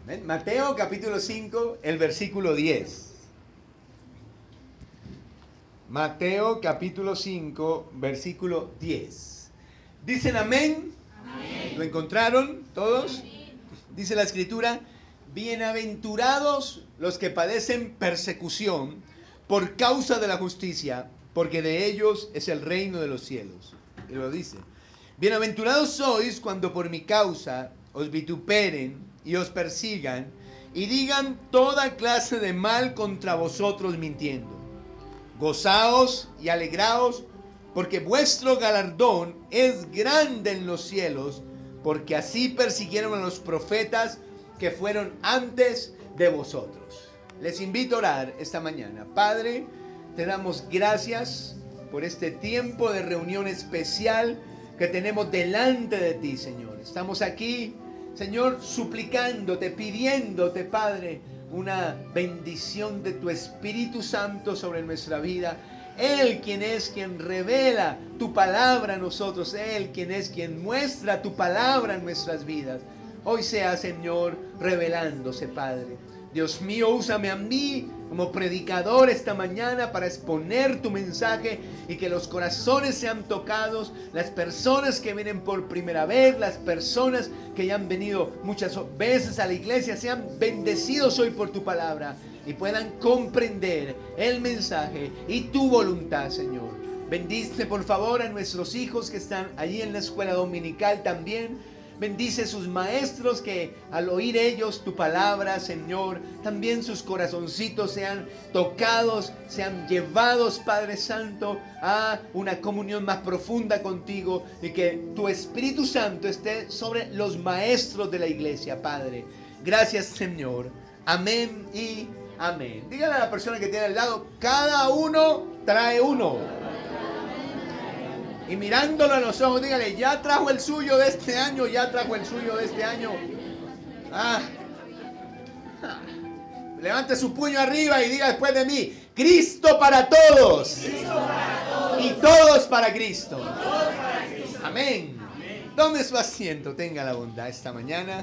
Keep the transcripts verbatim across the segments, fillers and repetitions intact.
Mateo capítulo cinco, el versículo diez. Mateo capítulo cinco, versículo diez. ¿Dicen amén? Amén. ¿Lo encontraron todos? Amén. Dice la escritura: bienaventurados los que padecen persecución por causa de la justicia, porque de ellos es el reino de los cielos. Y lo dice: bienaventurados sois cuando por mi causa os vituperen y os persigan y digan toda clase de mal contra vosotros mintiendo. Gozaos y alegraos, porque vuestro galardón es grande en los cielos, porque así persiguieron a los profetas que fueron antes de vosotros. Les invito a orar esta mañana. Padre, te damos gracias por este tiempo de reunión especial que tenemos delante de ti, Señor. Estamos aquí, Señor, suplicándote, pidiéndote, Padre, una bendición de tu Espíritu Santo sobre nuestra vida. Él quien es quien revela tu palabra a nosotros. Él quien es quien muestra tu palabra en nuestras vidas. Hoy sea, Señor, revelándose, Padre. Dios mío, úsame a mí como predicador esta mañana para exponer tu mensaje y que los corazones sean tocados, las personas que vienen por primera vez, las personas que ya han venido muchas veces a la iglesia, sean bendecidos hoy por tu palabra y puedan comprender el mensaje y tu voluntad, Señor. Bendice por favor a nuestros hijos que están allí en la escuela dominical también. Bendice sus maestros que al oír ellos tu palabra, Señor, también sus corazoncitos sean tocados, sean llevados, Padre Santo, a una comunión más profunda contigo y que tu Espíritu Santo esté sobre los maestros de la iglesia, Padre. Gracias, Señor. Amén y amén. Dígale a la persona que tiene al lado: cada uno trae uno. Y mirándolo a los ojos, dígale: ya trajo el suyo de este año, ya trajo el suyo de este año. Ah. Levante su puño arriba y diga después de mí: Cristo para todos. Cristo para todos. Y todos para Cristo. Y todos para Cristo. Amén. Amén. Tome su asiento, tenga la bondad esta mañana.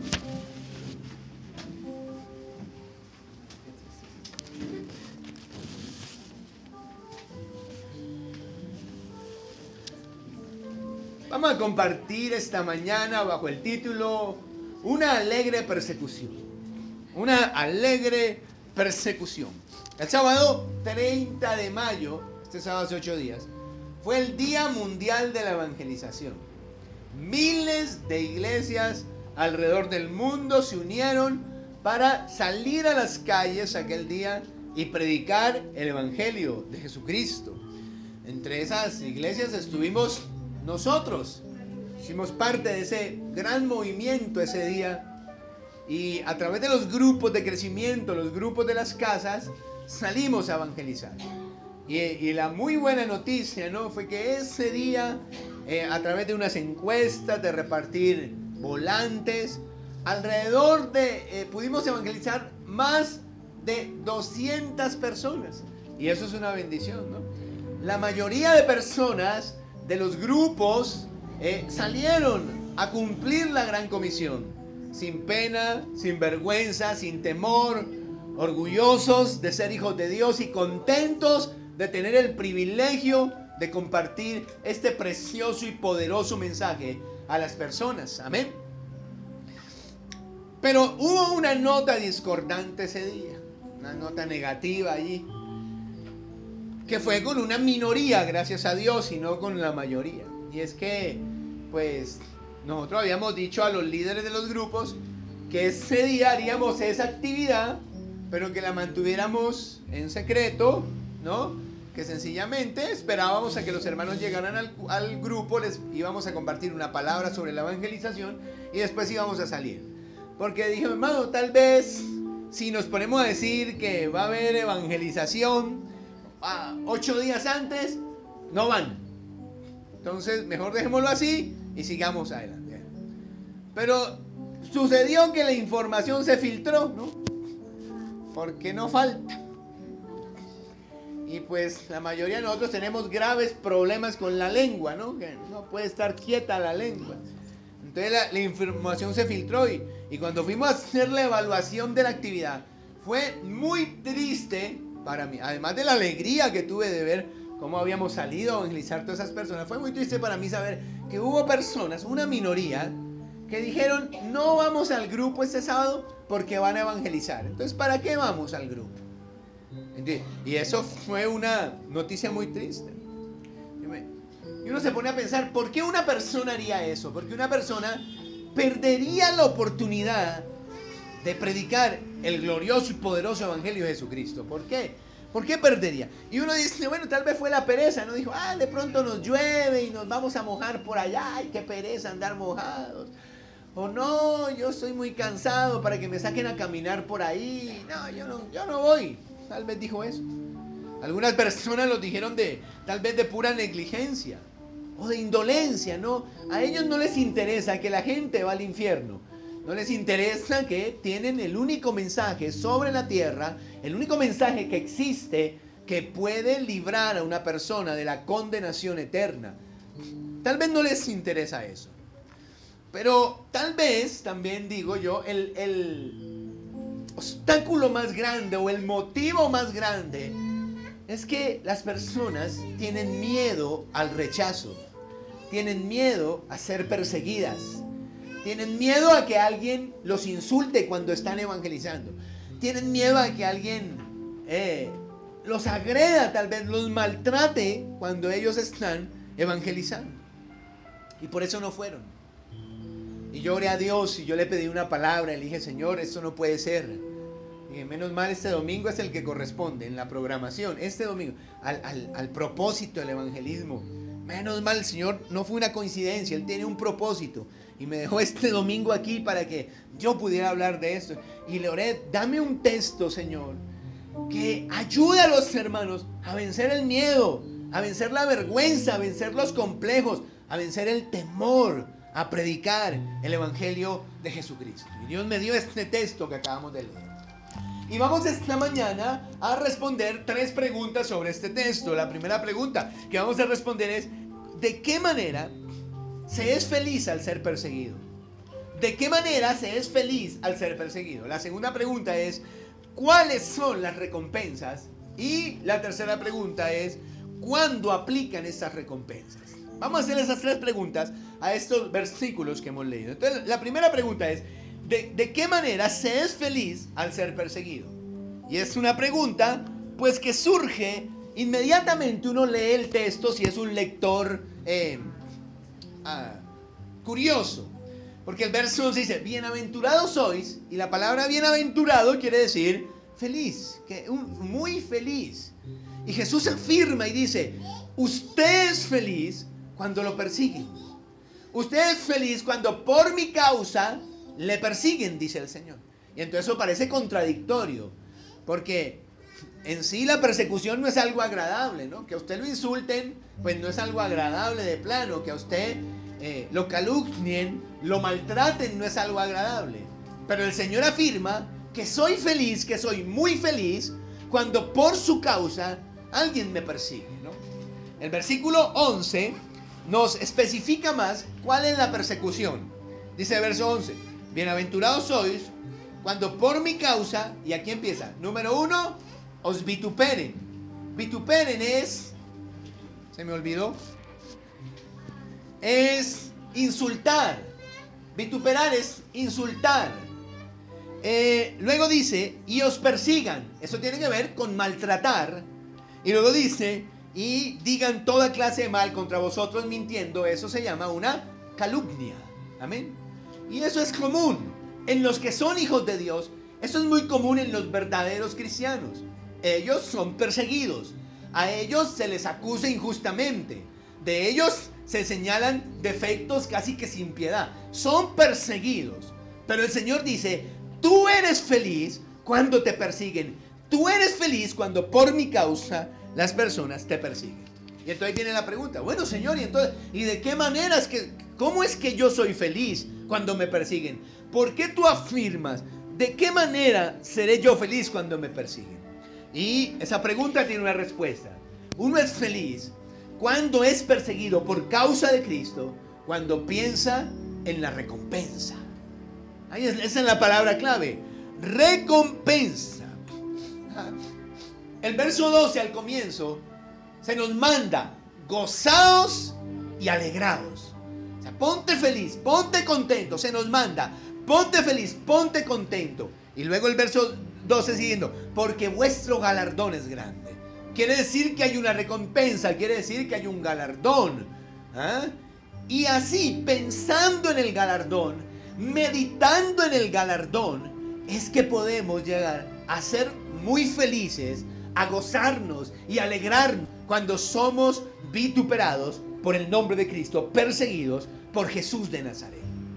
Vamos a compartir esta mañana bajo el título Una alegre persecución. Una alegre persecución. El sábado treinta de mayo, este sábado hace ocho días, fue el Día Mundial de la Evangelización. Miles de iglesias alrededor del mundo se unieron para salir a las calles aquel día y predicar el Evangelio de Jesucristo. Entre esas iglesias estuvimos nosotros. Hicimos parte de ese gran movimiento ese día y a través de los grupos de crecimiento, los grupos de las casas, salimos a evangelizar. Y, y la muy buena noticia, ¿no?, fue que ese día, eh, a través de unas encuestas, de repartir volantes, alrededor de, eh, pudimos evangelizar más de doscientas personas. Y eso es una bendición, ¿no? La mayoría de personas de los grupos eh, salieron a cumplir la gran comisión, sin pena, sin vergüenza, sin temor, orgullosos de ser hijos de Dios y contentos de tener el privilegio de compartir este precioso y poderoso mensaje a las personas. Amén. Pero hubo una nota discordante ese día, una nota negativa allí, que fue con una minoría, gracias a Dios, y no con la mayoría. Y es que, pues, nosotros habíamos dicho a los líderes de los grupos que ese día haríamos esa actividad, pero que la mantuviéramos en secreto, ¿no? Que sencillamente esperábamos a que los hermanos llegaran al, al grupo, les íbamos a compartir una palabra sobre la evangelización y después íbamos a salir. Porque dije: hermano, tal vez si nos ponemos a decir que va a haber evangelización Ah, ocho días antes, no van. Entonces mejor dejémoslo así y sigamos adelante. Pero sucedió que la información se filtró, ¿no? Porque no falta. Y pues la mayoría de nosotros tenemos graves problemas con la lengua, ¿no? Que no puede estar quieta la lengua. Entonces la, la información se filtró y, y cuando fuimos a hacer la evaluación de la actividad, fue muy triste para mí. Además de la alegría que tuve de ver cómo habíamos salido a evangelizar a todas esas personas, fue muy triste para mí saber que hubo personas, una minoría, que dijeron, no vamos al grupo este sábado porque van a evangelizar. Entonces, ¿para qué vamos al grupo? Y eso fue una noticia muy triste. Y uno se pone a pensar, ¿por qué una persona haría eso? Porque una persona perdería la oportunidad de predicar el glorioso y poderoso evangelio de Jesucristo. ¿Por qué? ¿Por qué perdería? Y uno dice, bueno, tal vez fue la pereza, ¿no? Dijo, ah, de pronto nos llueve y nos vamos a mojar por allá. Ay, qué pereza andar mojados. O no, yo estoy muy cansado para que me saquen a caminar por ahí. No, yo no, yo no voy. Tal vez dijo eso. Algunas personas lo dijeron de, tal vez de pura negligencia o de indolencia, ¿no? A ellos no les interesa que la gente va al infierno. No les interesa que tienen el único mensaje sobre la tierra, el único mensaje que existe que puede librar a una persona de la condenación eterna. Tal vez no les interesa eso. Pero tal vez, también digo yo, el, el obstáculo más grande o el motivo más grande es que las personas tienen miedo al rechazo, tienen miedo a ser perseguidas, tienen miedo a que alguien los insulte cuando están evangelizando, tienen miedo a que alguien eh, los agreda, tal vez los maltrate cuando ellos están evangelizando. Y por eso no fueron. Y yo oré a Dios y yo le pedí una palabra, le dije, Señor, esto no puede ser. Y menos mal este domingo es el que corresponde en la programación, este domingo, al, al, al propósito del evangelismo. Menos mal, el Señor, no fue una coincidencia, Él tiene un propósito. Y me dejó este domingo aquí para que yo pudiera hablar de esto. Y le oré, dame un texto, Señor, que ayude a los hermanos a vencer el miedo, a vencer la vergüenza, a vencer los complejos, a vencer el temor, a predicar el evangelio de Jesucristo. Y Dios me dio este texto que acabamos de leer. Y vamos esta mañana a responder tres preguntas sobre este texto. La primera pregunta que vamos a responder es, ¿de qué manera se es feliz al ser perseguido? ¿De qué manera se es feliz al ser perseguido? La segunda pregunta es, ¿cuáles son las recompensas? Y la tercera pregunta es, ¿cuándo aplican estas recompensas? Vamos a hacer esas tres preguntas a estos versículos que hemos leído. Entonces, la primera pregunta es, ¿De, ¿de qué manera se es feliz al ser perseguido? Y es una pregunta, pues, que surge inmediatamente. Uno lee el texto si es un lector eh, ah, curioso. Porque el verso nos dice, bienaventurados sois, y la palabra bienaventurado quiere decir feliz, que, un, muy feliz. Y Jesús afirma y dice, usted es feliz cuando lo persiguen. Usted es feliz cuando por mi causa le persiguen, dice el Señor. Y entonces eso parece contradictorio, porque en sí la persecución no es algo agradable, ¿no? Que a usted lo insulten, pues no es algo agradable de plano. Que a usted eh, lo calumnien, lo maltraten, no es algo agradable. Pero el Señor afirma que soy feliz, que soy muy feliz, cuando por su causa alguien me persigue, ¿no? El versículo once nos especifica más cuál es la persecución. Dice el verso once, bienaventurados sois cuando por mi causa, y aquí empieza, número uno, os vituperen. Vituperen es, se me olvidó, es insultar. Vituperar es insultar. Eh, luego dice, y os persigan. Eso tiene que ver con maltratar. Y luego dice, y digan toda clase de mal contra vosotros mintiendo. Eso se llama una calumnia. Amén. Y eso es común en los que son hijos de Dios. Eso es muy común en los verdaderos cristianos. Ellos son perseguidos. A ellos se les acusa injustamente. De ellos se señalan defectos casi que sin piedad. Son perseguidos. Pero el Señor dice, tú eres feliz cuando te persiguen. Tú eres feliz cuando por mi causa las personas te persiguen. Y entonces viene la pregunta, bueno, Señor, ¿y entonces, ¿y de qué manera es que, cómo es que yo soy feliz cuando me persiguen? ¿Por qué tú afirmas, de qué manera seré yo feliz cuando me persiguen? Y esa pregunta tiene una respuesta. Uno es feliz cuando es perseguido por causa de Cristo, cuando piensa en la recompensa. Ahí es, esa es la palabra clave. Recompensa. El verso doce al comienzo se nos manda: gozaos y alegraos. O sea, ponte feliz, ponte contento. Se nos manda: ponte feliz, ponte contento. Y luego el verso doce siguiendo: porque vuestro galardón es grande. Quiere decir que hay una recompensa, quiere decir que hay un galardón. ¿Ah? Y así, pensando en el galardón, meditando en el galardón, es que podemos llegar a ser muy felices, a gozarnos y alegrarnos cuando somos vituperados por el nombre de Cristo, perseguidos por Jesús de Nazaret.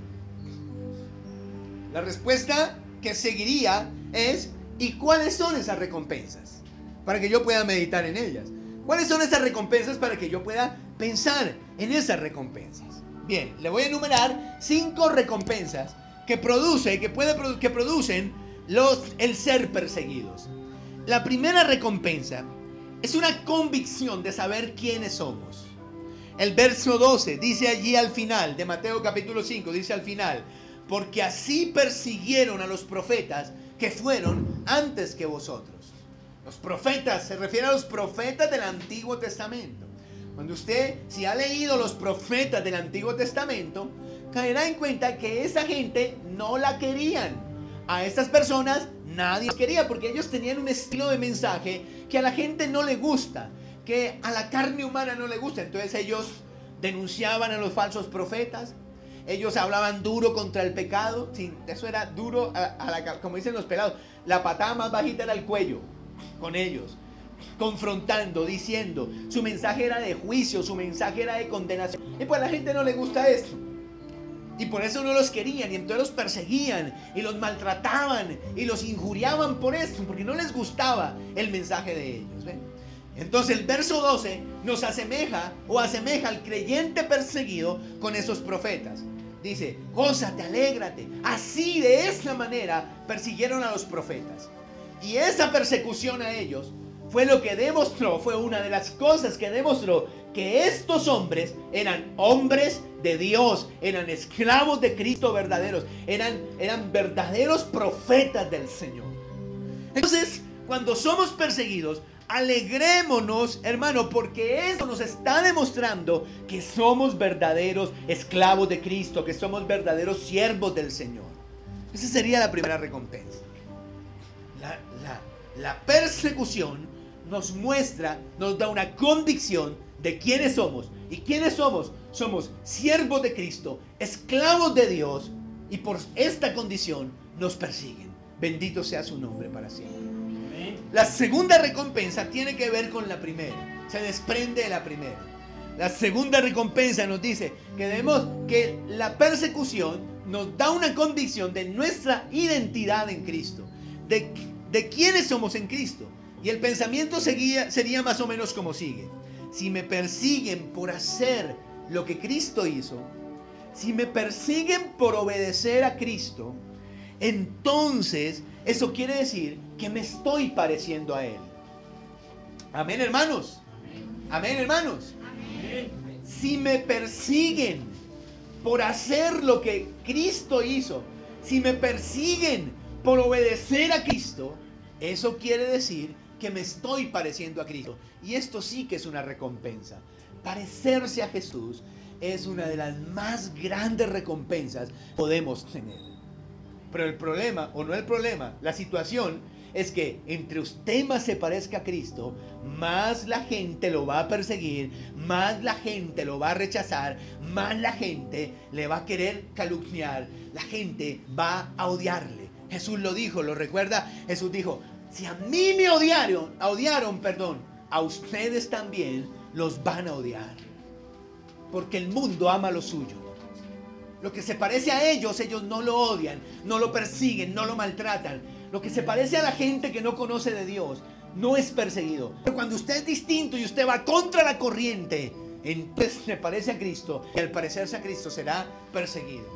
La respuesta que seguiría es: ¿y cuáles son esas recompensas? Para que yo pueda meditar en ellas. ¿Cuáles son esas recompensas para que yo pueda pensar en esas recompensas? Bien, le voy a enumerar cinco recompensas que produce, que puede, que producen los, el ser perseguidos. La primera recompensa es una convicción de saber quiénes somos. El verso doce dice allí al final de Mateo capítulo cinco, dice al final: porque así persiguieron a los profetas que fueron antes que vosotros. Los profetas, se refiere a los profetas del Antiguo Testamento. Cuando usted, si ha leído los profetas del Antiguo Testamento, caerá en cuenta que esa gente no la querían. A estas personas nadie las quería, porque ellos tenían un estilo de mensaje que a la gente no le gusta, que a la carne humana no le gusta. Entonces ellos denunciaban a los falsos profetas. Ellos hablaban duro contra el pecado. Sí, eso era duro, a, a la, como dicen los pelados, la patada más bajita era el cuello con ellos, confrontando, diciendo. Su mensaje era de juicio, su mensaje era de condenación. Y pues a la gente no le gusta esto, y por eso no los querían, y entonces los perseguían y los maltrataban y los injuriaban por esto, porque no les gustaba el mensaje de ellos. ¿Ven? Entonces el verso doce nos asemeja o asemeja al creyente perseguido con esos profetas. Dice: gózate, alégrate. Así, de esa manera persiguieron a los profetas. Y esa persecución a ellos fue lo que demostró, fue una de las cosas que demostró que estos hombres eran hombres de Dios, eran esclavos de Cristo verdaderos, eran, eran verdaderos profetas del Señor. Entonces, cuando somos perseguidos, alegrémonos, hermano, porque eso nos está demostrando que somos verdaderos esclavos de Cristo, que somos verdaderos siervos del Señor. Esa sería la primera recompensa. La, la, la persecución nos muestra, nos da una convicción de quiénes somos. ¿Y quiénes somos? Somos siervos de Cristo, esclavos de Dios, y por esta condición nos persiguen. Bendito sea su nombre para siempre. La segunda recompensa tiene que ver con la primera, se desprende de la primera. La segunda recompensa nos dice que debemos, que la persecución nos da una convicción de nuestra identidad en Cristo, de, de quiénes somos en Cristo. Y el pensamiento seguía, sería más o menos como sigue: si me persiguen por hacer lo que Cristo hizo, si me persiguen por obedecer a Cristo, entonces eso quiere decir que me estoy pareciendo a Él. Amén, hermanos. Amén, hermanos. Amén. Si me persiguen por hacer lo que Cristo hizo, si me persiguen por obedecer a Cristo, eso quiere decir que me estoy pareciendo a Cristo. Y esto sí que es una recompensa. Parecerse a Jesús es una de las más grandes recompensas que podemos tener. Pero el problema, o no el problema, la situación es que entre usted más se parezca a Cristo, más la gente lo va a perseguir, más la gente lo va a rechazar, más la gente le va a querer calumniar, la gente va a odiarle. Jesús lo dijo, ¿lo recuerda? Jesús dijo: si a mí me odiaron, odiaron, perdón, a ustedes también los van a odiar. Porque el mundo ama lo suyo. Lo que se parece a ellos, ellos no lo odian, no lo persiguen, no lo maltratan. Lo que se parece a la gente que no conoce de Dios, no es perseguido. Pero cuando usted es distinto y usted va contra la corriente, entonces se parece a Cristo, y al parecerse a Cristo será perseguido.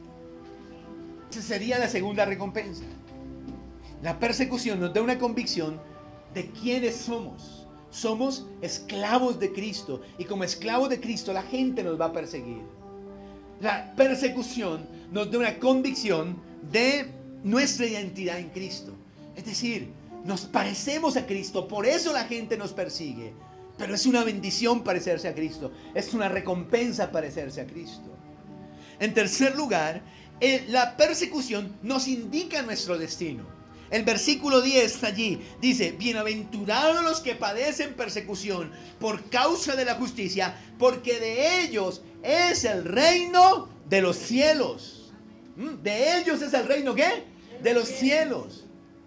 Esa sería la segunda recompensa. La persecución nos da una convicción de quiénes somos. Somos esclavos de Cristo, y como esclavos de Cristo la gente nos va a perseguir. la persecución nos da una convicción de nuestra identidad en Cristo. Es decir, nos parecemos a Cristo, por eso la gente nos persigue. Pero es una bendición parecerse a Cristo, es una recompensa parecerse a Cristo. En tercer lugar, eh, la persecución nos indica nuestro destino. El versículo diez allí dice: bienaventurados los que padecen persecución por causa de la justicia, porque de ellos es el reino de los cielos. ¿Mm? De ellos es el reino, ¿qué? De los cielos.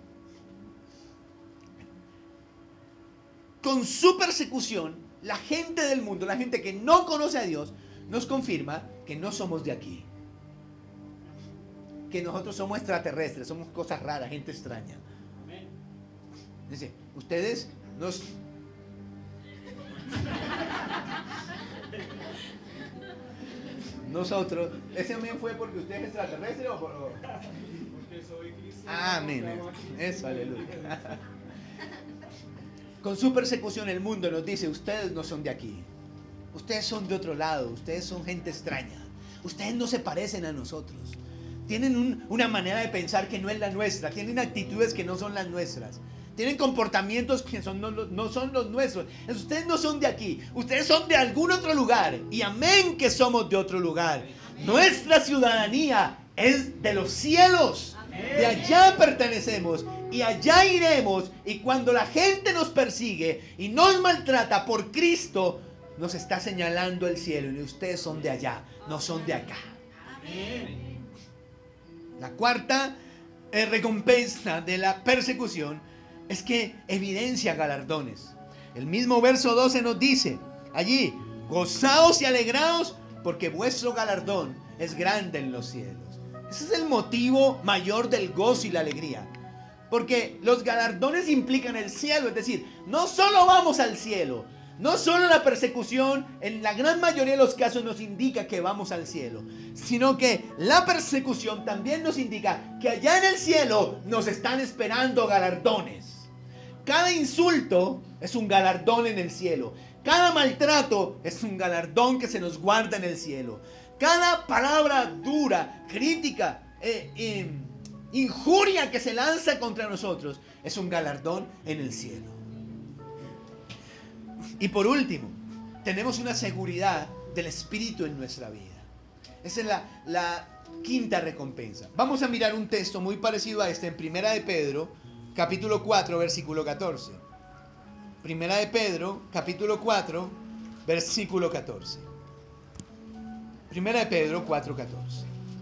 Con su persecución, la gente del mundo, la gente que no conoce a Dios, nos confirma que no somos de aquí. Que nosotros somos extraterrestres, somos cosas raras, gente extraña. Dice, ustedes nos... Nosotros, ¿ese amén fue porque usted es extraterrestre o por...? Porque soy cristiano. Amén. Eso, aleluya. Con su persecución el mundo nos dice, ustedes no son de aquí. Ustedes son de otro lado, ustedes son gente extraña. Ustedes no se parecen a nosotros. Tienen un, una manera de pensar que no es la nuestra. Tienen actitudes que no son las nuestras. Tienen comportamientos que son, no, no son los nuestros. Ustedes no son de aquí. Ustedes son de algún otro lugar. Y amén que somos de otro lugar. Nuestra ciudadanía es de los cielos. De allá pertenecemos. Y allá iremos. Y cuando la gente nos persigue y nos maltrata por Cristo, nos está señalando el cielo. Y ustedes son de allá, no son de acá. Amén. La cuarta eh, recompensa de la persecución es que evidencia galardones. El mismo verso doce nos dice allí: gozaos y alegraos porque vuestro galardón es grande en los cielos. Ese es el motivo mayor del gozo y la alegría. Porque los galardones implican el cielo. Es decir, no solo vamos al cielo, no solo la persecución en la gran mayoría de los casos nos indica que vamos al cielo, sino que la persecución también nos indica que allá en el cielo nos están esperando galardones. Cada insulto es un galardón en el cielo. Cada maltrato es un galardón que se nos guarda en el cielo. Cada palabra dura, crítica, eh, eh, injuria que se lanza contra nosotros es un galardón en el cielo. Y por último, tenemos una seguridad del Espíritu en nuestra vida. Esa es la, la quinta recompensa. Vamos a mirar un texto muy parecido a este en Primera de Pedro, capítulo cuatro, versículo catorce. Primera de Pedro, capítulo cuatro, versículo catorce. Primera de Pedro cuatro, catorce.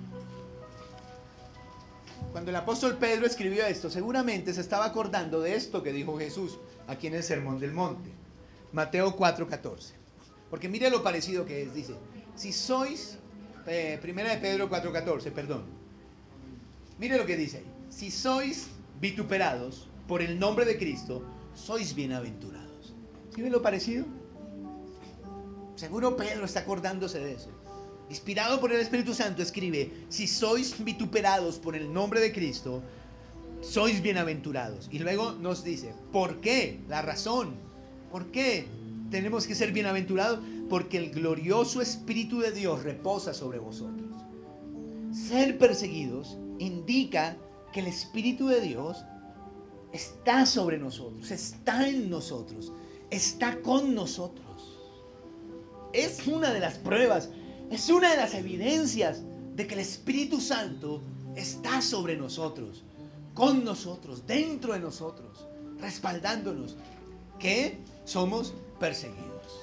Cuando el apóstol Pedro escribió esto, seguramente se estaba acordando de esto que dijo Jesús aquí en el Sermón del Monte. Mateo cuatro, catorce. Porque mire lo parecido que es. Dice, si sois, eh, Primera de Pedro cuatro, catorce, perdón. Mire lo que dice ahí. Si sois vituperados por el nombre de Cristo, sois bienaventurados. ¿Sí ve lo parecido? Seguro Pedro está acordándose de eso. Inspirado por el Espíritu Santo escribe, si sois vituperados por el nombre de Cristo, sois bienaventurados. Y luego nos dice, ¿por qué? La razón. ¿Por qué tenemos que ser bienaventurados? Porque el glorioso Espíritu de Dios reposa sobre vosotros. Ser perseguidos indica que el Espíritu de Dios está sobre nosotros, está en nosotros, está con nosotros. Es una de las pruebas, es una de las evidencias de que el Espíritu Santo está sobre nosotros, con nosotros, dentro de nosotros, respaldándonos, que somos perseguidos.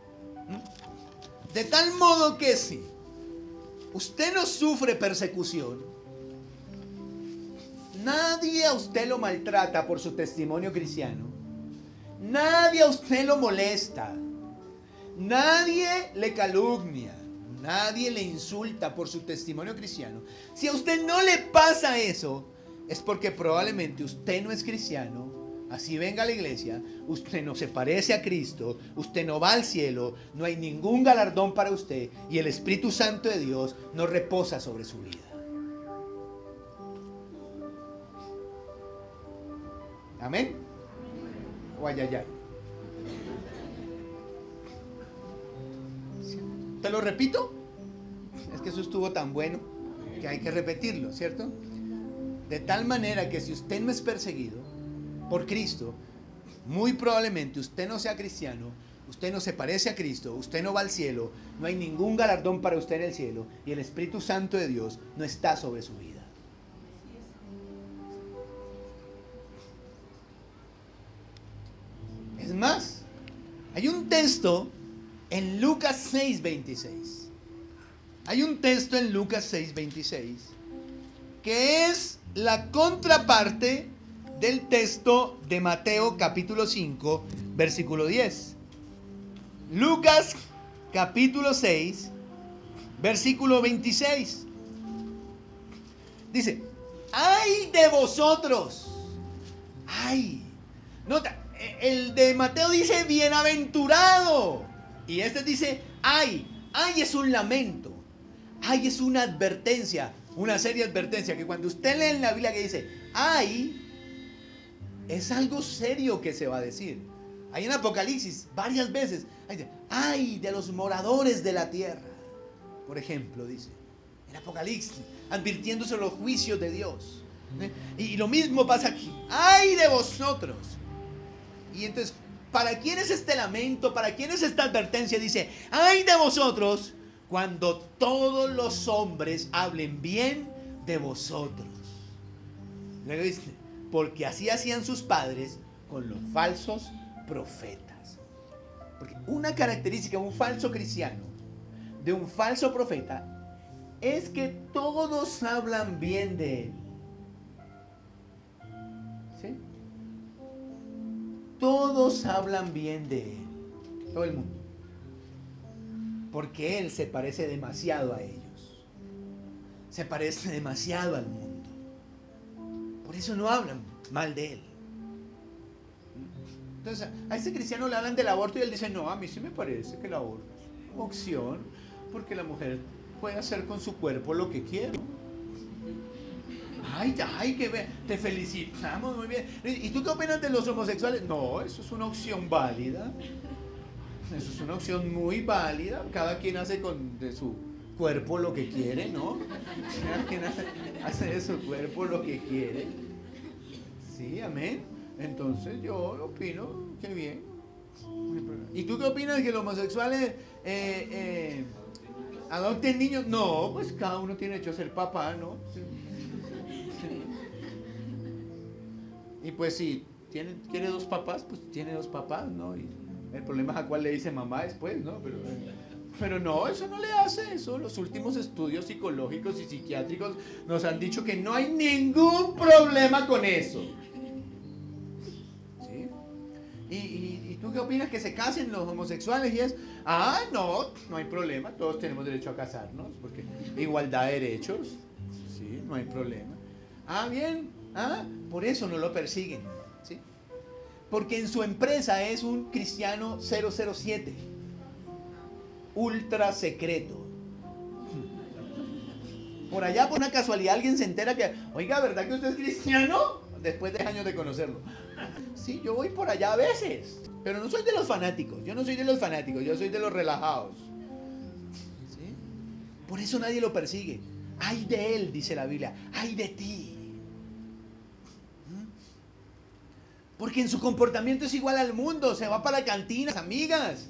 De tal modo que si usted no sufre persecución, nadie a usted lo maltrata por su testimonio cristiano, nadie a usted lo molesta, nadie le calumnia, nadie le insulta por su testimonio cristiano. Si a usted no le pasa eso, es porque probablemente usted no es cristiano. Así venga a la iglesia, usted no se parece a Cristo, usted no va al cielo, no hay ningún galardón para usted y el Espíritu Santo de Dios no reposa sobre su vida. ¿Amén? O ay, ay, ay. Te lo repito. Es que eso estuvo tan bueno que hay que repetirlo, ¿cierto? De tal manera que si usted no es perseguido por Cristo, muy probablemente usted no sea cristiano, usted no se parece a Cristo, usted no va al cielo, no hay ningún galardón para usted en el cielo y el Espíritu Santo de Dios no está sobre su vida. Es más, hay un texto en Lucas seis veintiséis. Hay un texto en Lucas seis veintiséis que es la contraparte del texto de Mateo capítulo cinco, versículo diez. Lucas capítulo seis, versículo veintiséis. Dice, ¡ay de vosotros! ¡Ay! Nota, el de Mateo dice bienaventurado. Y este dice, ¡ay! ¡Ay! Es un lamento. ¡Ay! Es una advertencia. Una seria advertencia. Que cuando usted lee en la Biblia que dice, ¡ay! Es algo serio que se va a decir. Hay en Apocalipsis varias veces. ¡Ay! De los moradores de la tierra. Por ejemplo, dice. En Apocalipsis. Advirtiéndose los juicios de Dios. Y, y lo mismo pasa aquí. ¡Ay de vosotros! Y entonces, ¿para quién es este lamento? ¿Para quién es esta advertencia? Dice, ¡ay de vosotros! Cuando todos los hombres hablen bien de vosotros. Luego dice, porque así hacían sus padres con los falsos profetas. Porque una característica de un falso cristiano, de un falso profeta, es que todos hablan bien de él. ¿Sí? Todos hablan bien de él. Todo el mundo. Porque él se parece demasiado a ellos. Se parece demasiado al mundo. Por eso no hablan mal de él. Entonces, a ese cristiano le hablan del aborto y él dice, no, a mí sí me parece que el aborto es una opción, porque la mujer puede hacer con su cuerpo lo que quiera. Ay, ay, que ve, te felicitamos, muy bien. ¿Y tú qué opinas de los homosexuales? No, eso es una opción válida. Eso es una opción muy válida. Cada quien hace con de su cuerpo lo que quiere, ¿no? Cada quien hace, hace de su cuerpo lo que quiere. Sí, amén. Entonces yo opino que bien. ¿Y tú qué opinas que los homosexuales eh, eh, adopten niños? No, pues cada uno tiene derecho a ser papá, ¿no? Sí. Sí. Y pues si tiene, quiere dos papás, pues tiene dos papás, ¿no? Y el problema es a cuál le dice mamá después, ¿no? Pero, pero no, eso no le hace eso. Los últimos estudios psicológicos y psiquiátricos nos han dicho que no hay ningún problema con eso. ¿Sí? ¿Y, y, y tú qué opinas? ¿Que se casen los homosexuales? Y es, ah, no, no hay problema. Todos tenemos derecho a casarnos, porque igualdad de derechos. Sí, no hay problema. Ah, bien. Ah, por eso no lo persiguen. ¿Sí? Porque en su empresa es un cristiano cero cero siete, ultra secreto. Por allá, por una casualidad, alguien se entera que, oiga, ¿verdad que usted es cristiano? Después de años de conocerlo. Sí, yo voy por allá a veces, pero no soy de los fanáticos. Yo no soy de los fanáticos, yo soy de los relajados. ¿Sí? Por eso nadie lo persigue. Ay de él, dice la Biblia, ay de ti. Porque en su comportamiento es igual al mundo. Se va para la cantina, amigas.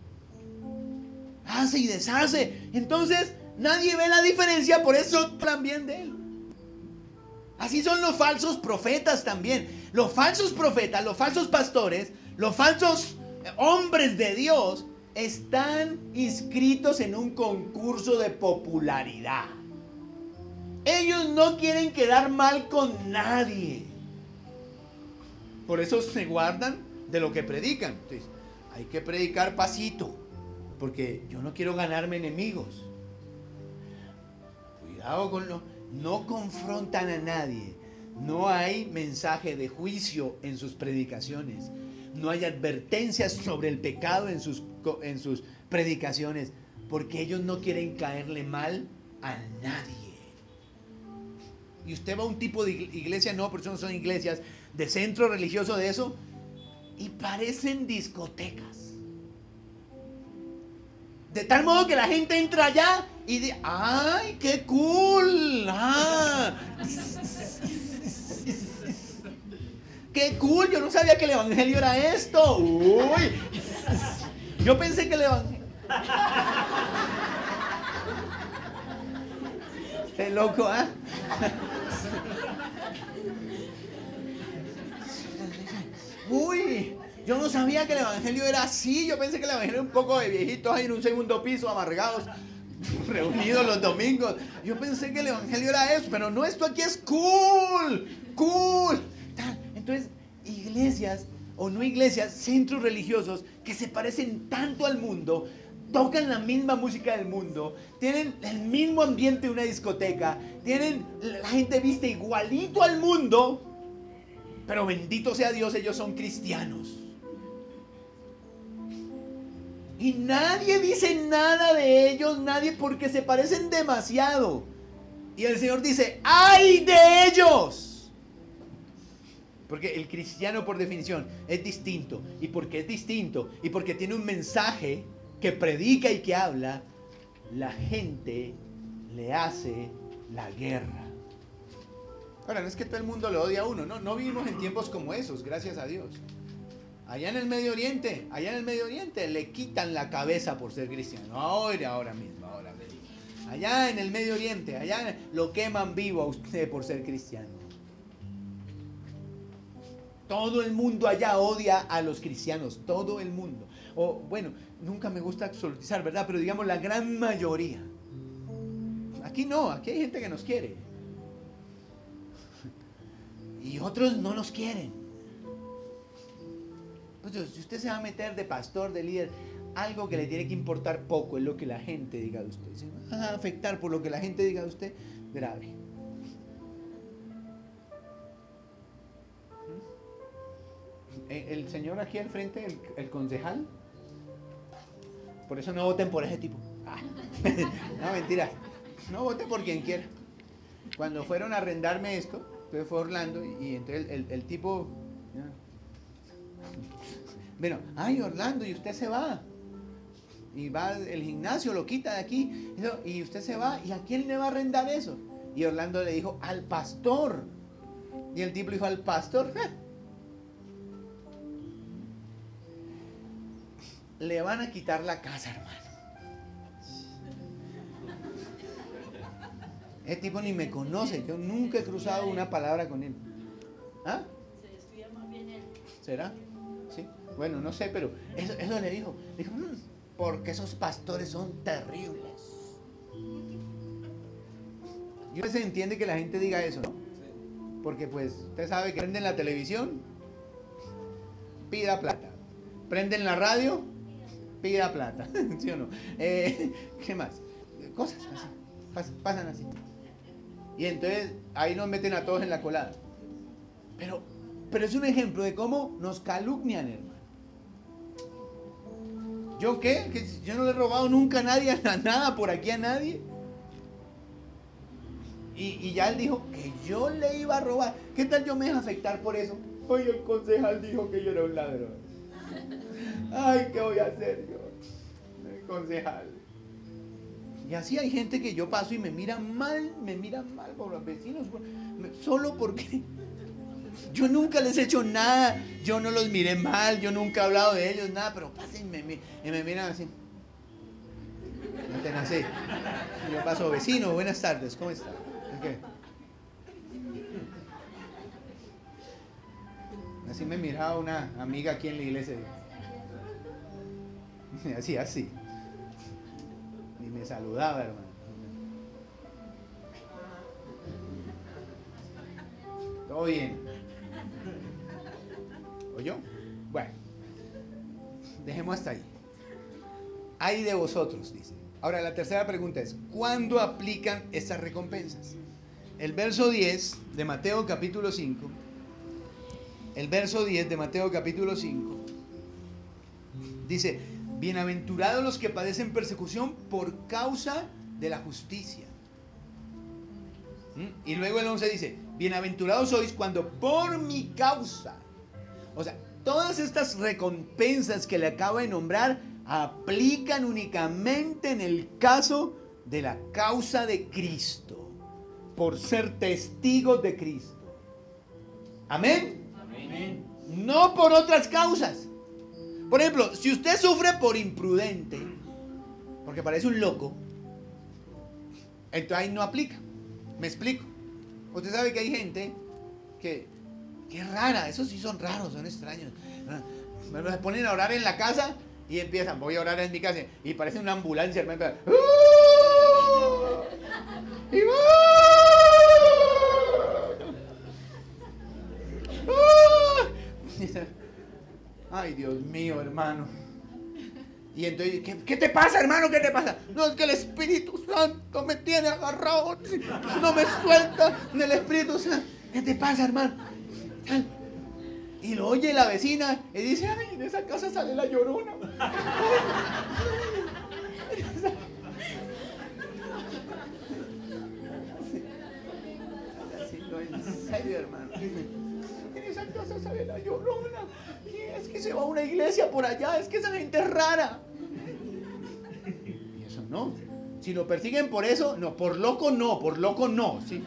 Hace y deshace. Entonces, nadie ve la diferencia. Por eso hablan bien de él. Así son los falsos profetas también. Los falsos profetas, los falsos pastores, los falsos hombres de Dios están inscritos en un concurso de popularidad. Ellos no quieren quedar mal con nadie. Por eso se guardan de lo que predican. Entonces, hay que predicar pasito, porque yo no quiero ganarme enemigos. Cuidado con lo... No confrontan a nadie. No hay mensaje de juicio en sus predicaciones. No hay advertencias sobre el pecado en sus, en sus predicaciones, porque ellos no quieren caerle mal a nadie. Y usted va a un tipo de iglesia, no, pero eso no son iglesias, de centro religioso de eso, y parecen discotecas. De tal modo que la gente entra allá y dice, ¡ay, qué cool! ¡Ah! ¡Qué cool! Yo no sabía que el evangelio era esto. ¡Uy! Yo pensé que el evangelio... ¡Qué loco, ah! ¡Uy! Yo no sabía que el evangelio era así. Yo pensé que el evangelio era un poco de viejitos ahí en un segundo piso, amargados, reunidos los domingos. Yo pensé que el evangelio era eso, pero no, esto aquí es cool, cool. Entonces, iglesias o no iglesias, centros religiosos que se parecen tanto al mundo, tocan la misma música del mundo, tienen el mismo ambiente de una discoteca, tienen, la gente viste igualito al mundo, pero bendito sea Dios, ellos son cristianos. Y nadie dice nada de ellos, nadie, porque se parecen demasiado. Y el Señor dice, ¡ay de ellos! Porque el cristiano, por definición, es distinto. Y porque es distinto, y porque tiene un mensaje que predica y que habla, la gente le hace la guerra. Ahora, no es que todo el mundo lo odia a uno, no, no vivimos en tiempos como esos, gracias a Dios. Allá en el Medio Oriente, allá en el Medio Oriente le quitan la cabeza por ser cristiano. Ahora, ahora mismo, ahora mismo. Allá en el Medio Oriente, allá lo queman vivo a usted por ser cristiano. Todo el mundo allá odia a los cristianos, todo el mundo. O bueno, nunca me gusta absolutizar, ¿verdad? Pero digamos la gran mayoría. Aquí no, aquí hay gente que nos quiere. Y otros no nos quieren. Entonces, si usted se va a meter de pastor, de líder, algo que le tiene que importar poco es lo que la gente diga de usted. Si va a afectar por lo que la gente diga de usted, grave. El señor aquí al frente, el, el concejal, por eso no voten por ese tipo. Ah, no, mentira. No voten por quien quiera. Cuando fueron a arrendarme esto, entonces fue Orlando y, y entonces el, el, el tipo... ¿ya? Bueno, ay Orlando, y usted se va. Y va el gimnasio, lo quita de aquí. Y usted se va. ¿Y a quién le va a arrendar eso? Y Orlando le dijo, al pastor. Y el tipo dijo, al pastor. Le van a quitar la casa, hermano. Ese tipo ni me conoce. Yo nunca he cruzado una palabra con él. ¿Ah? Se estudia más bien él. ¿Será? Sí. Bueno, no sé, pero eso, eso le dijo. Dijo, mmm, porque esos pastores son terribles. Y usted se entiende que la gente diga eso, ¿no? Porque pues usted sabe que prenden la televisión, pida plata. Prenden la radio, pida plata. ¿Sí o no? Eh, ¿Qué más? Cosas así. Pas, pasan así. Y entonces ahí nos meten a todos en la colada. Pero, pero es un ejemplo de cómo nos calumnian, hermano. ¿Yo qué? ¿Que yo no le he robado nunca a nadie, a nada por aquí a nadie? Y, y ya él dijo que yo le iba a robar. ¿Qué tal yo me dejo afectar por eso? Oye, el concejal dijo que yo era un ladrón. Ay, ¿qué voy a hacer yo? El concejal. Y así hay gente que yo paso y me mira mal, me mira mal por los vecinos, solo porque yo nunca les he hecho nada, yo no los miré mal, yo nunca he hablado de ellos, nada, pero pasen y me, y me miran así. No así. Yo paso, vecino, buenas tardes, ¿cómo está? ¿Qué? Así me miraba una amiga aquí en la iglesia. Así, así. Y me saludaba, hermano. Todo bien. ¿Oyó? Bueno, dejemos hasta ahí. Ay de vosotros, dice. Ahora la tercera pregunta es, ¿cuándo aplican estas recompensas? El verso diez de Mateo capítulo cinco. El verso diez de Mateo capítulo cinco. Dice, bienaventurados los que padecen persecución por causa de la justicia. ¿Mm? Y luego el once dice, bienaventurados sois cuando por mi causa. O sea, todas estas recompensas que le acabo de nombrar aplican únicamente en el caso de la causa de Cristo, por ser testigos de Cristo. ¿Amén? Amén. No por otras causas. Por ejemplo, si usted sufre por imprudente, porque parece un loco, entonces ahí no aplica. Me explico. Usted sabe que hay gente que, que es rara, esos sí son raros, son extraños. Se ponen a orar en la casa y empiezan, voy a orar en mi casa, y parece una ambulancia, hermano. ¡Uh! Y ¡uh! ¡Uh! Ay, Dios mío, hermano. Y entonces, ¿qué, ¿qué te pasa, hermano? ¿Qué te pasa? No, es que el Espíritu Santo me tiene agarrado, no me suelta del Espíritu Santo. ¿Qué te pasa, hermano? Y lo oye la vecina y dice, ay, de esa casa sale la Llorona. Así no, en serio, hermano. En esa casa sale la Llorona. Y es que se va a una iglesia por allá, es que esa gente es rara. Y eso no. Si lo persiguen por eso, no, por loco no, por loco no, ¿sí?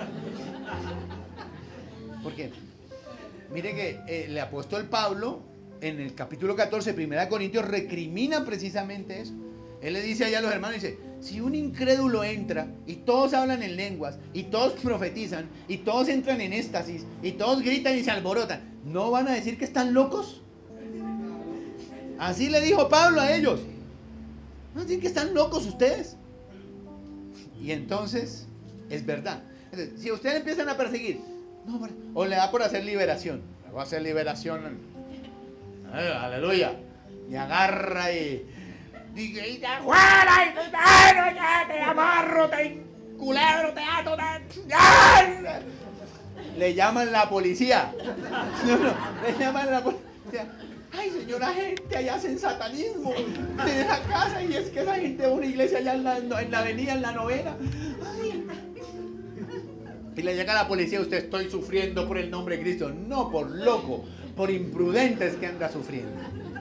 Porque mire que eh, el apóstol Pablo, en el capítulo catorce, primera Corintios, recrimina precisamente eso. Él le dice allá a los hermanos, dice, si un incrédulo entra y todos hablan en lenguas y todos profetizan y todos entran en éxtasis y todos gritan y se alborotan, ¿no van a decir que están locos? Así le dijo Pablo a ellos. ¿No decir que están locos ustedes? Y entonces, es verdad. Entonces, si ustedes empiezan a perseguir, no, o le da por hacer liberación, le va a hacer liberación, eh, aleluya, y agarra y dice, y te afuera, y te, ya, te amarro, te culebro, te ato, te, ya. Le llaman la policía. No, no, le llaman la policía. Ay, señora, gente allá hacen satanismo en esa casa, y es que esa gente va a una iglesia allá en la, en la avenida, en la novena. Ay. Y le llega a la policía, usted, estoy sufriendo por el nombre de Cristo. No por loco, por imprudentes que anda sufriendo.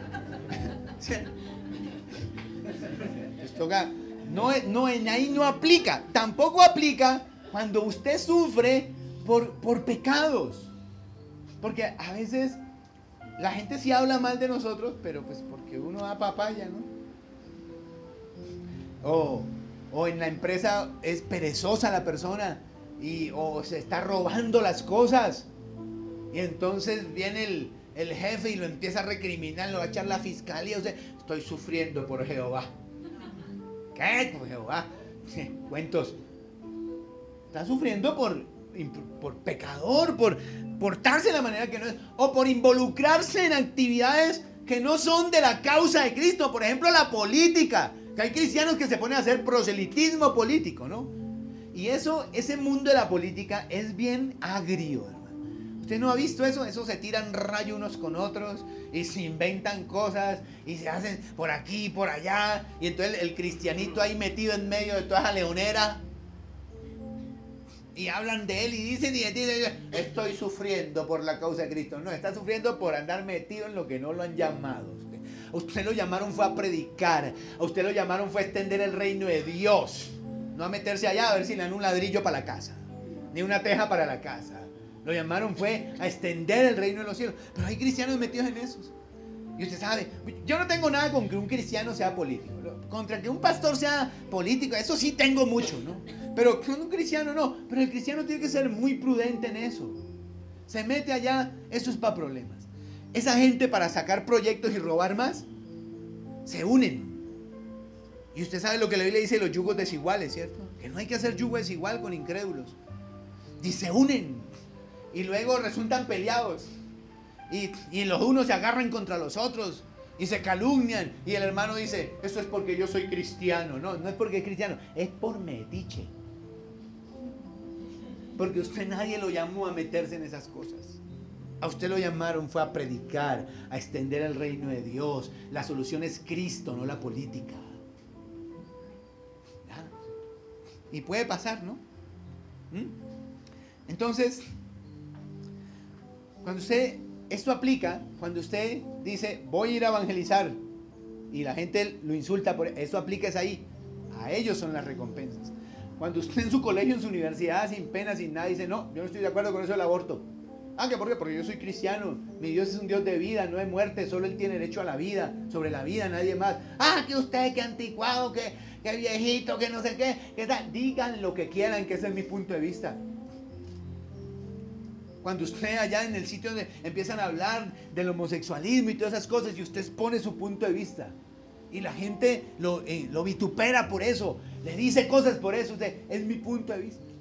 Esto no, no, en ahí no aplica. Tampoco aplica cuando usted sufre por, por pecados. Porque a veces la gente sí habla mal de nosotros, pero pues porque uno da papaya, ¿no? O, o en la empresa es perezosa la persona. Y, o se está robando las cosas. Y entonces viene el, el jefe y lo empieza a recriminar, lo va a echar la fiscalía. O sea, estoy sufriendo por Jehová. ¿Qué? Por Jehová. Cuentos. Está sufriendo por, por pecador, por portarse de la manera que no es, o por involucrarse en actividades que no son de la causa de Cristo. Por ejemplo, la política. Que hay cristianos que se ponen a hacer proselitismo político, ¿no? Y eso, ese mundo de la política es bien agrio, hermano. ¿Usted no ha visto eso? Eso se tiran rayo unos con otros y se inventan cosas y se hacen por aquí y por allá. Y entonces el, el cristianito ahí metido en medio de toda esa leonera. Y hablan de él y dicen y dicen, estoy sufriendo por la causa de Cristo. No, está sufriendo por andar metido en lo que no lo han llamado. Usted, usted lo llamaron fue a predicar. A usted lo llamaron fue a extender el reino de Dios. No a meterse allá a ver si le dan un ladrillo para la casa, ni una teja para la casa. Lo llamaron fue a extender el reino de los cielos. Pero hay cristianos metidos en esos. Y usted sabe, yo no tengo nada con que un cristiano sea político. Contra que un pastor sea político, eso sí tengo mucho, ¿no? Pero con un cristiano no. Pero el cristiano tiene que ser muy prudente en eso. Se mete allá, eso es para problemas. Esa gente, para sacar proyectos y robar más, se unen. Y usted sabe lo que la Biblia dice de los yugos desiguales, ¿cierto? Que no hay que hacer yugo desigual con incrédulos. Y se unen. Y luego resultan peleados. Y, y los unos se agarran contra los otros. Y se calumnian. Y el hermano dice, eso es porque yo soy cristiano. No, no es porque es cristiano. Es por metiche. Porque usted nadie lo llamó a meterse en esas cosas. A usted lo llamaron fue a predicar, a extender el reino de Dios. La solución es Cristo, no la política. Y puede pasar, ¿no? ¿Mm? Entonces, cuando usted, esto aplica cuando usted dice, voy a ir a evangelizar, y la gente lo insulta por eso, aplica es ahí. A ellos son las recompensas. Cuando usted en su colegio, en su universidad, sin pena, sin nada, dice, no, yo no estoy de acuerdo con eso del aborto. Ah, ¿qué por qué? Porque yo soy cristiano, mi Dios es un Dios de vida, no de muerte, solo Él tiene derecho a la vida, sobre la vida, nadie más. Ah, que usted, que anticuado, que, que viejito, que no sé qué, que tal. Digan lo que quieran, que ese es mi punto de vista. Cuando usted allá en el sitio donde empiezan a hablar del homosexualismo y todas esas cosas, y usted expone su punto de vista, y la gente lo, eh, lo vitupera por eso, le dice cosas por eso, usted, es mi punto de vista.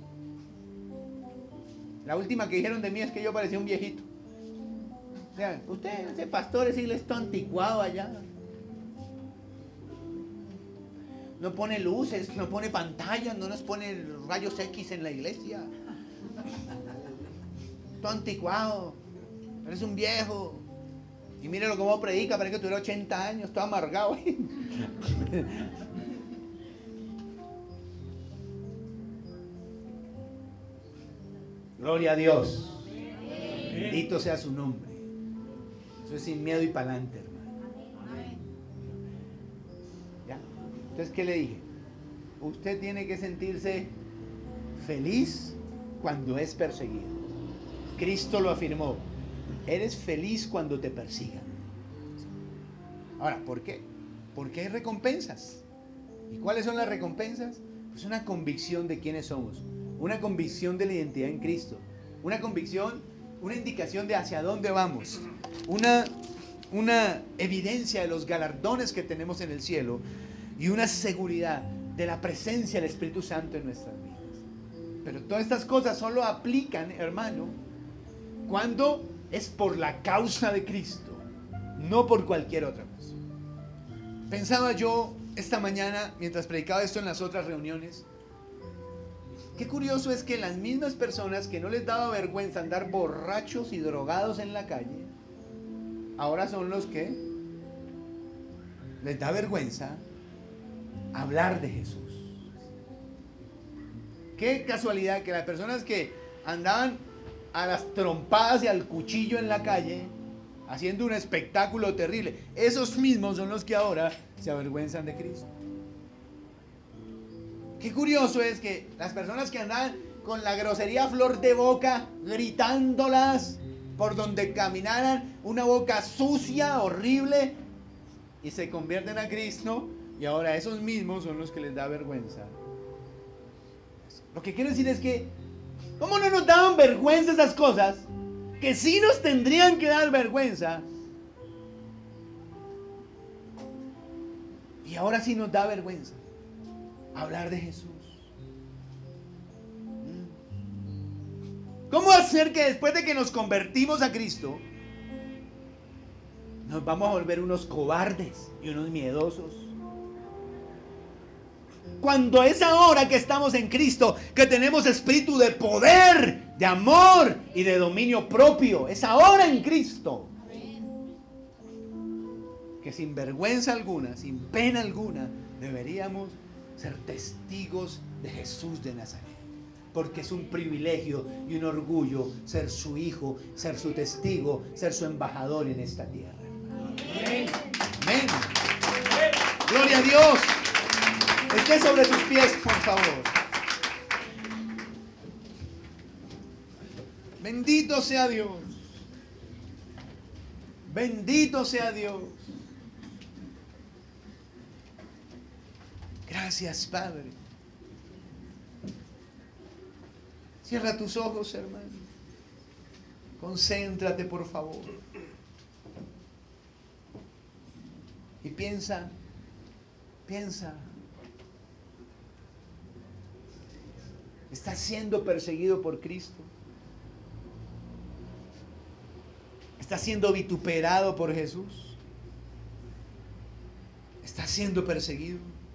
La última que dijeron de mí es que yo parecía un viejito. O sea, usted, ese pastor, ese iglesia está anticuado allá. No pone luces, no pone pantallas, no nos pone rayos X en la iglesia. Todo anticuado, eres un viejo. Y mírelo cómo predica, parece que tuviera ochenta años, todo amargado. Gloria a Dios. Bendito sea su nombre. Eso es sin miedo y para adelante, hermano. ¿Ya? Entonces, ¿qué le dije? Usted tiene que sentirse feliz cuando es perseguido. Cristo lo afirmó. Eres feliz cuando te persigan. Ahora, ¿por qué? Porque hay recompensas. ¿Y cuáles son las recompensas? Pues una convicción de quiénes somos. Una convicción de la identidad en Cristo. Una convicción, una indicación de hacia dónde vamos. Una, una evidencia de los galardones que tenemos en el cielo. Y una seguridad de la presencia del Espíritu Santo en nuestras vidas. Pero todas estas cosas solo aplican, hermano, cuando es por la causa de Cristo, no por cualquier otra cosa. Pensaba yo esta mañana, mientras predicaba esto en las otras reuniones, qué curioso es que las mismas personas que no les daba vergüenza andar borrachos y drogados en la calle, ahora son los que les da vergüenza hablar de Jesús. Qué casualidad que las personas que andaban a las trompadas y al cuchillo en la calle, haciendo un espectáculo terrible, esos mismos son los que ahora se avergüenzan de Cristo. Qué curioso es que las personas que andaban con la grosería a flor de boca, gritándolas por donde caminaran, una boca sucia, horrible, y se convierten a Cristo, y ahora esos mismos son los que les da vergüenza. Lo que quiero decir es que, ¿cómo no nos daban vergüenza esas cosas? Que sí nos tendrían que dar vergüenza. Y ahora sí nos da vergüenza hablar de Jesús. ¿Cómo hacer que después de que nos convertimos a Cristo, nos vamos a volver unos cobardes y unos miedosos? Cuando es ahora que estamos en Cristo, que tenemos espíritu de poder, de amor y de dominio propio. Es ahora en Cristo que sin vergüenza alguna, sin pena alguna, deberíamos ser testigos de Jesús de Nazaret. Porque es un privilegio y un orgullo ser su hijo, ser su testigo, ser su embajador en esta tierra. Amén. Amén. Gloria a Dios. Esté sobre sus pies, por favor. Bendito sea Dios. Bendito sea Dios. Gracias, Padre. Cierra tus ojos, hermano. Concéntrate, por favor. Y piensa, piensa. ¿Estás siendo perseguido por Cristo? ¿Estás siendo vituperado por Jesús? ¿Estás siendo perseguido?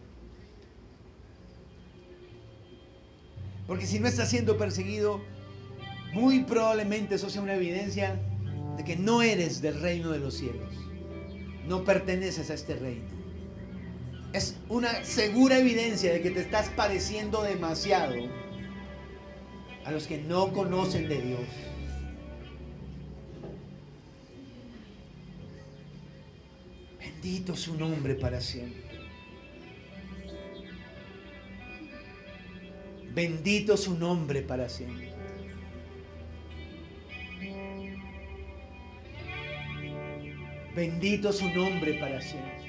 Porque si no estás siendo perseguido, muy probablemente eso sea una evidencia de que no eres del reino de los cielos. No perteneces a este reino. Es una segura evidencia de que te estás pareciendo demasiado a los que no conocen de Dios. Bendito su nombre para siempre. Bendito su nombre para siempre. Bendito su nombre para siempre.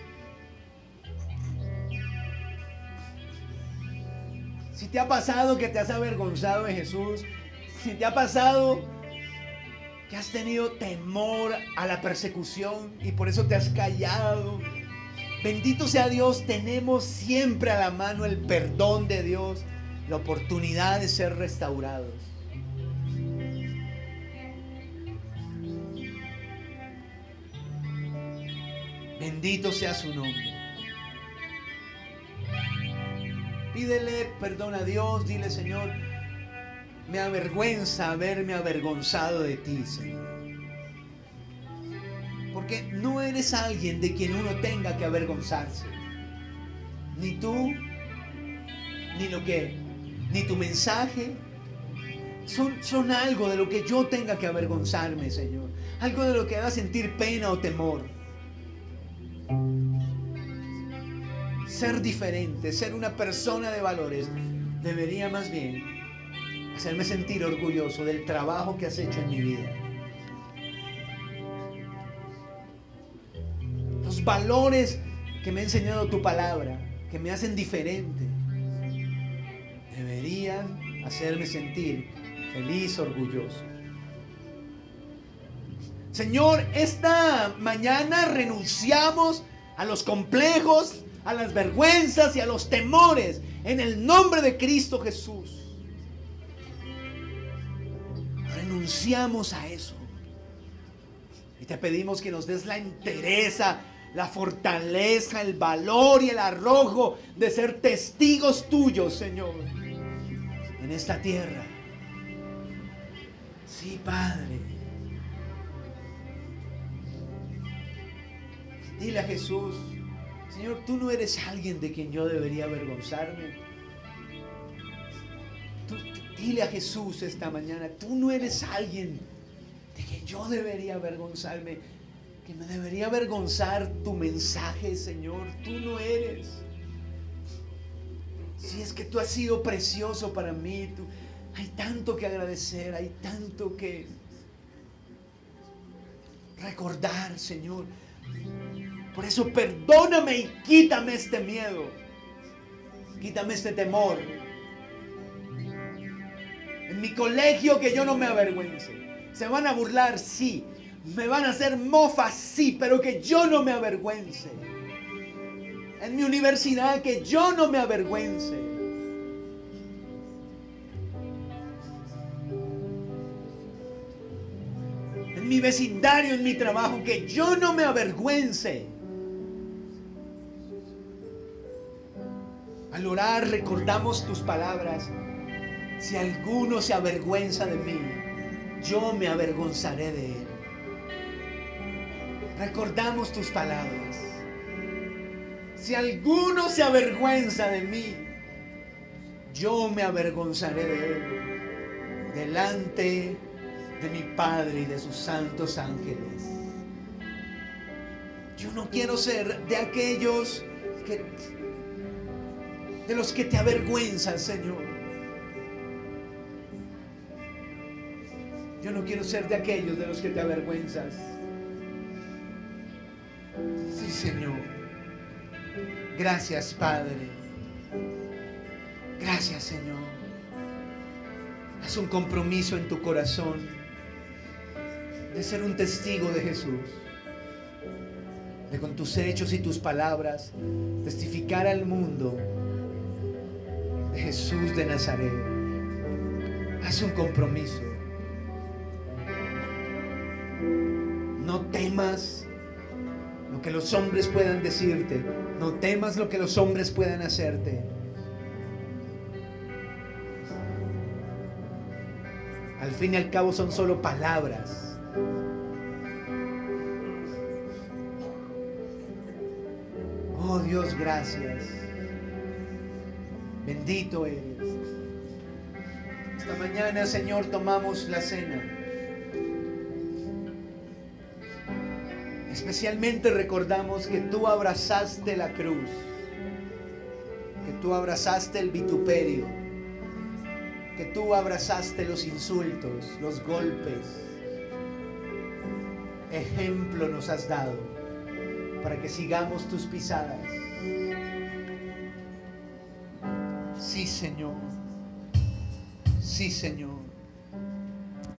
Si te ha pasado que te has avergonzado de Jesús, si te ha pasado que has tenido temor a la persecución y por eso te has callado, bendito sea Dios, tenemos siempre a la mano el perdón de Dios, la oportunidad de ser restaurados. Bendito sea su nombre. Pídele perdón a Dios, dile: Señor, me avergüenza haberme avergonzado de ti, Señor. Porque no eres alguien de quien uno tenga que avergonzarse. Ni tú, ni lo que, ni tu mensaje, son, son algo de lo que yo tenga que avergonzarme, Señor. Algo de lo que haga sentir pena o temor. Ser diferente, ser una persona de valores, debería más bien hacerme sentir orgulloso del trabajo que has hecho en mi vida. Los valores que me ha enseñado tu palabra, que me hacen diferente, deberían hacerme sentir feliz, orgulloso. Señor, esta mañana renunciamos a los complejos, a las vergüenzas y a los temores en el nombre de Cristo Jesús. Renunciamos a eso y te pedimos que nos des la entereza, la fortaleza, el valor y el arrojo de ser testigos tuyos, Señor, en esta tierra. Sí, Padre. Dile a Jesús: Señor, tú no eres alguien de quien yo debería avergonzarme. Tú, dile a Jesús esta mañana: tú no eres alguien de quien yo debería avergonzarme. Que me debería avergonzar tu mensaje, Señor. Tú no eres. Si es que tú has sido precioso para mí, tú, hay tanto que agradecer, hay tanto que recordar, Señor. Por eso perdóname y quítame este miedo. Quítame este temor. En mi colegio que yo no me avergüence. Se van a burlar, sí. Me van a hacer mofas, sí, pero que yo no me avergüence. En mi universidad que yo no me avergüence. En mi vecindario, en mi trabajo, que yo no me avergüence. Al orar recordamos tus palabras: si alguno se avergüenza de mí, yo me avergonzaré de él. Recordamos tus palabras: si alguno se avergüenza de mí, yo me avergonzaré de él delante de mi Padre y de sus santos ángeles. Yo no quiero ser de aquellos que, de los que te avergüenzan, Señor. Yo no quiero ser de aquellos de los que te avergüenzas. Sí, Señor. Gracias, Padre. Gracias, Señor. Haz un compromiso en tu corazón de ser un testigo de Jesús, de con tus hechos y tus palabras testificar al mundo de Jesús de Nazaret. Haz un compromiso. No temas lo que los hombres puedan decirte. No temas lo que los hombres puedan hacerte. Al fin y al cabo son solo palabras. Oh Dios, gracias. Bendito eres. Esta mañana, Señor, tomamos la cena. Especialmente recordamos que tú abrazaste la cruz, que tú abrazaste el vituperio, que tú abrazaste los insultos, los golpes. Ejemplo nos has dado para que sigamos tus pisadas. Sí, Señor. Sí, Señor.